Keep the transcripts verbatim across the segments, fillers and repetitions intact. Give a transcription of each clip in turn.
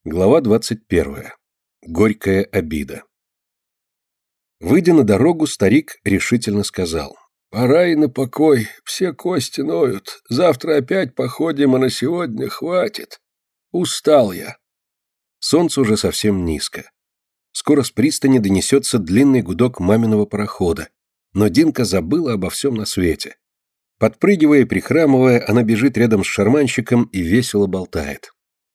Глава двадцать первая. Горькая обида. Выйдя на дорогу, старик решительно сказал: «Пора и на покой, все кости ноют. Завтра опять походим, а на сегодня хватит. Устал я». Солнце уже совсем низко. Скоро с пристани донесется длинный гудок маминого парохода, но Динка забыла обо всем на свете. Подпрыгивая и прихрамывая, она бежит рядом с шарманщиком и весело болтает.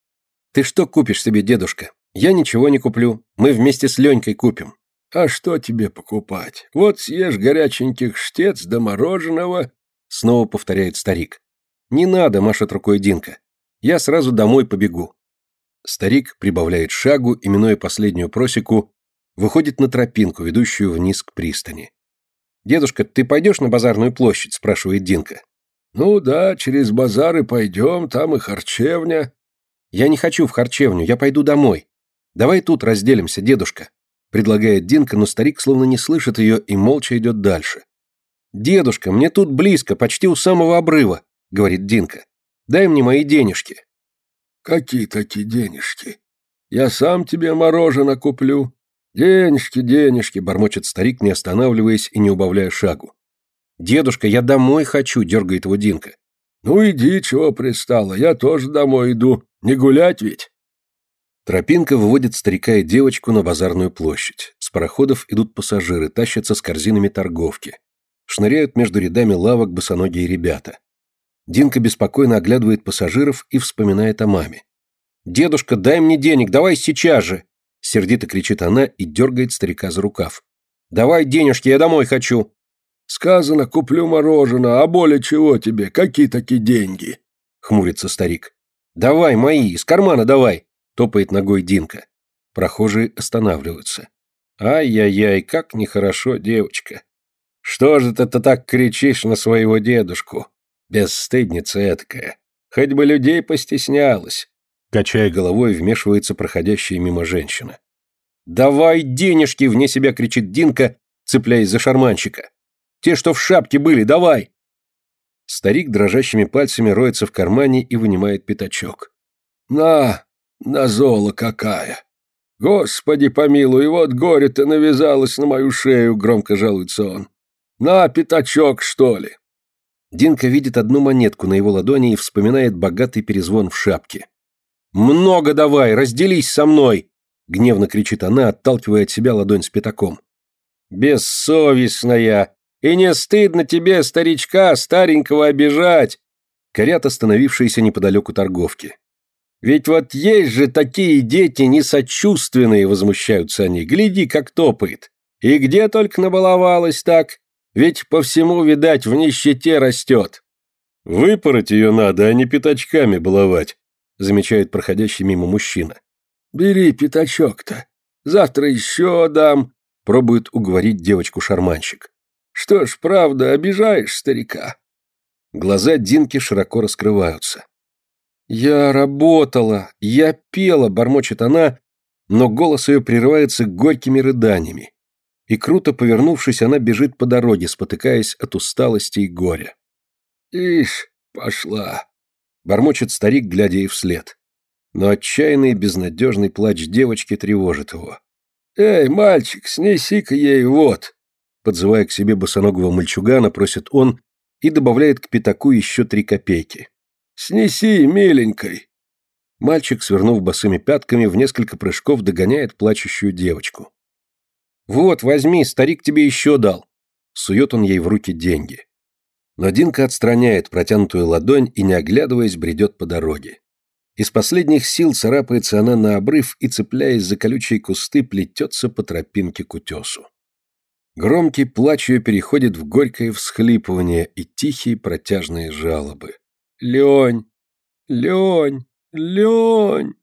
«Ты что купишь себе, дедушка? Я ничего не куплю. Мы вместе с Ленькой купим». «А что тебе покупать? Вот съешь горяченьких штец да мороженого», — снова повторяет старик. «Не надо», — машет рукой Динка. «Я сразу домой побегу». Старик прибавляет шагу и, минуя последнюю просеку, выходит на тропинку, ведущую вниз к пристани. «Дедушка, ты пойдешь на базарную площадь?» — спрашивает Динка. «Ну да, через базар и пойдем, там и харчевня». «Я не хочу в харчевню, я пойду домой. Давай тут разделимся, дедушка», — предлагает Динка, но старик словно не слышит ее и молча идет дальше. «Дедушка, мне тут близко, почти у самого обрыва», — говорит Динка. «Дай мне мои денежки». «Какие такие денежки? Я сам тебе мороженое куплю». «Денежки, денежки», — бормочет старик, не останавливаясь и не убавляя шагу. «Дедушка, я домой хочу», — дергает его Динка. «Ну иди, чего пристало, я тоже домой иду. Не гулять ведь?» Тропинка выводит старика и девочку на базарную площадь. С пароходов идут пассажиры, тащатся с корзинами торговки. Шныряют между рядами лавок босоногие ребята. Динка беспокойно оглядывает пассажиров и вспоминает о маме. «Дедушка, дай мне денег, давай сейчас же!» Сердито кричит она и дергает старика за рукав. «Давай денежки, я домой хочу!» «Сказано, куплю мороженое, а более чего тебе? Какие такие деньги?» Хмурится старик. «Давай, мои, из кармана давай!» Топает ногой Динка. Прохожие останавливаются. «Ай-яй-яй, как нехорошо, девочка! Что же ты так кричишь на своего дедушку? Бесстыдница эткая! Хоть бы людей постеснялась!» Качая головой, вмешивается проходящая мимо женщина. «Давай денежки!» — вне себя кричит Динка, цепляясь за шарманщика. «Те, что в шапке были, давай!» Старик дрожащими пальцами роется в кармане и вынимает пятачок. «На, назола какая! Господи помилуй, вот горе-то навязалось на мою шею!» — громко жалуется он. «На, пятачок, что ли?» Динка видит одну монетку на его ладони и вспоминает богатый перезвон в шапке. «Много давай, разделись со мной!» — гневно кричит она, отталкивая от себя ладонь с пятаком. «Бессовестная! И не стыдно тебе, старичка, старенького, обижать!» Корят остановившиеся неподалеку торговки. «Ведь вот есть же такие дети несочувственные!» — возмущаются они. «Гляди, как топает! И где только набаловалась так! Ведь по всему, видать, в нищете растет!» «Выпороть ее надо, а не пятачками баловать!» — замечает проходящий мимо мужчина. «Бери пятачок-то, завтра еще дам», — пробует уговорить девочку-шарманщик. «Что ж, правда, обижаешь старика?» Глаза Динки широко раскрываются. «Я работала, я пела», — бормочет она, но голос ее прерывается горькими рыданиями. И круто повернувшись, она бежит по дороге, спотыкаясь от усталости и горя. «Ишь, пошла», — бормочет старик, глядя ей вслед. Но отчаянный безнадежный плач девочки тревожит его. «Эй, мальчик, снеси-ка ей вот!» Подзывая к себе босоногого мальчугана, просит он и добавляет к пятаку еще три копейки. «Снеси, миленькой!» Мальчик, свернув босыми пятками, в несколько прыжков догоняет плачущую девочку. «Вот, возьми, старик тебе еще дал!» Сует он ей в руки деньги. Но Динка отстраняет протянутую ладонь и, не оглядываясь, бредет по дороге. Из последних сил царапается она на обрыв и, цепляясь за колючие кусты, плетется по тропинке к утесу. Громкий плач ее переходит в горькое всхлипывание и тихие протяжные жалобы. «Лень! Лень! Лень!»